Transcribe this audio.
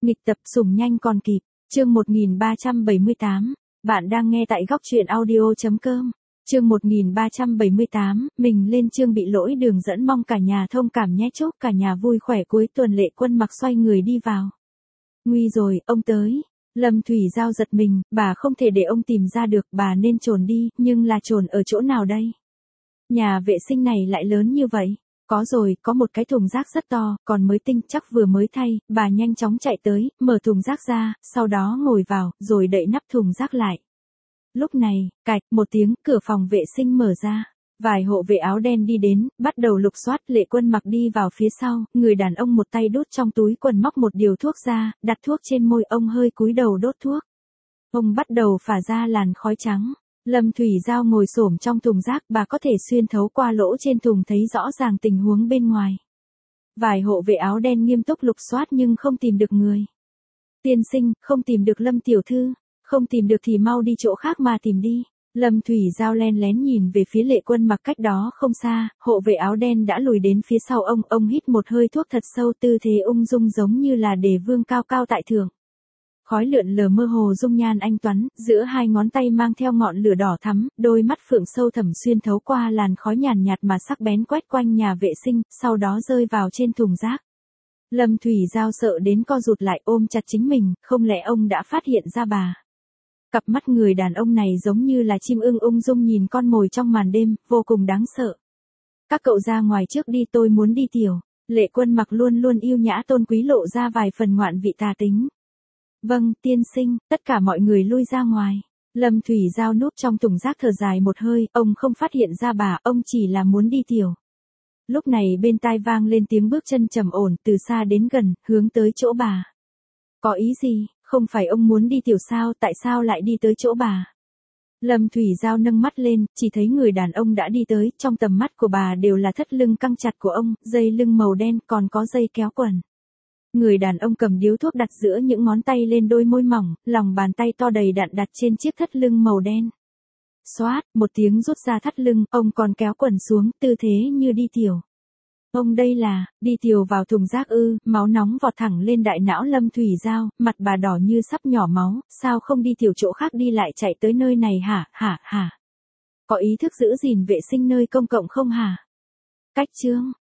Nghịch tập sủng nhanh còn kịp, chương 1378, bạn đang nghe tại góc truyện audio.com. Chương 1378, mình lên chương bị lỗi đường dẫn, mong cả nhà thông cảm nhé, chúc cả nhà vui khỏe. Cuối tuần Lệ Quân Mặc xoay người đi vào. Nguy rồi, ông tới. Lâm Thủy Giao giật mình, bà không thể để ông tìm ra được, bà nên trốn đi, nhưng là trốn ở chỗ nào đây? Nhà vệ sinh này lại lớn như vậy. Có rồi, có một cái thùng rác rất to, còn mới tinh, chắc vừa mới thay. Bà nhanh chóng chạy tới, mở thùng rác ra, sau đó ngồi vào, rồi đậy nắp thùng rác lại. Lúc này, cạch một tiếng, cửa phòng vệ sinh mở ra. Vài hộ vệ áo đen đi đến, bắt đầu lục soát. Lệ Quân Mặc đi vào phía sau, người đàn ông một tay đút trong túi quần móc một điều thuốc ra, đặt thuốc trên môi, ông hơi cúi đầu đốt thuốc. Ông bắt đầu phả ra làn khói trắng. Lâm Thủy Giao ngồi xổm trong thùng rác, bà có thể xuyên thấu qua lỗ trên thùng thấy rõ ràng tình huống bên ngoài. Vài hộ vệ áo đen nghiêm túc lục soát nhưng không tìm được người. Tiên sinh, không tìm được Lâm tiểu thư, không tìm được thì mau đi chỗ khác mà tìm đi. Lâm Thủy Giao len lén nhìn về phía Lệ Quân Mặc cách đó không xa, hộ vệ áo đen đã lùi đến phía sau ông hít một hơi thuốc thật sâu, tư thế ung dung giống như là đề vương cao cao tại thượng. Khói lượn lờ mơ hồ dung nhan anh tuấn, giữa hai ngón tay mang theo ngọn lửa đỏ thắm, đôi mắt phượng sâu thẳm xuyên thấu qua làn khói nhàn nhạt mà sắc bén quét quanh nhà vệ sinh, sau đó rơi vào trên thùng rác. Lâm Thủy Giao sợ đến co rụt lại, ôm chặt chính mình, không lẽ ông đã phát hiện ra bà? Cặp mắt người đàn ông này giống như là chim ưng ung dung nhìn con mồi trong màn đêm, vô cùng đáng sợ. Các cậu ra ngoài trước đi, tôi muốn đi tiểu. Lệ Quân Mặc luôn luôn yêu nhã tôn quý, lộ ra vài phần ngoạn vị tà tính. Vâng, tiên sinh, tất cả mọi người lui ra ngoài. Lâm Thủy Giao núp trong thùng rác thở dài một hơi, ông không phát hiện ra bà, ông chỉ là muốn đi tiểu. Lúc này bên tai vang lên tiếng bước chân trầm ổn, từ xa đến gần, hướng tới chỗ bà. Có ý gì, không phải ông muốn đi tiểu sao, tại sao lại đi tới chỗ bà? Lâm Thủy Giao nâng mắt lên, chỉ thấy người đàn ông đã đi tới, trong tầm mắt của bà đều là thắt lưng căng chặt của ông, dây lưng màu đen, còn có dây kéo quần. Người đàn ông cầm điếu thuốc đặt giữa những ngón tay lên đôi môi mỏng, lòng bàn tay to đầy đặn đặt trên chiếc thắt lưng màu đen. Xoát, một tiếng rút ra thắt lưng, ông còn kéo quần xuống, tư thế như đi tiểu. Ông đây là, đi tiểu vào thùng rác ư? Máu nóng vọt thẳng lên đại não Lâm Thủy Giao, mặt bà đỏ như sắp nhỏ máu, sao không đi tiểu chỗ khác đi lại chạy tới nơi này hả? Có ý thức giữ gìn vệ sinh nơi công cộng không hả? Cách chương.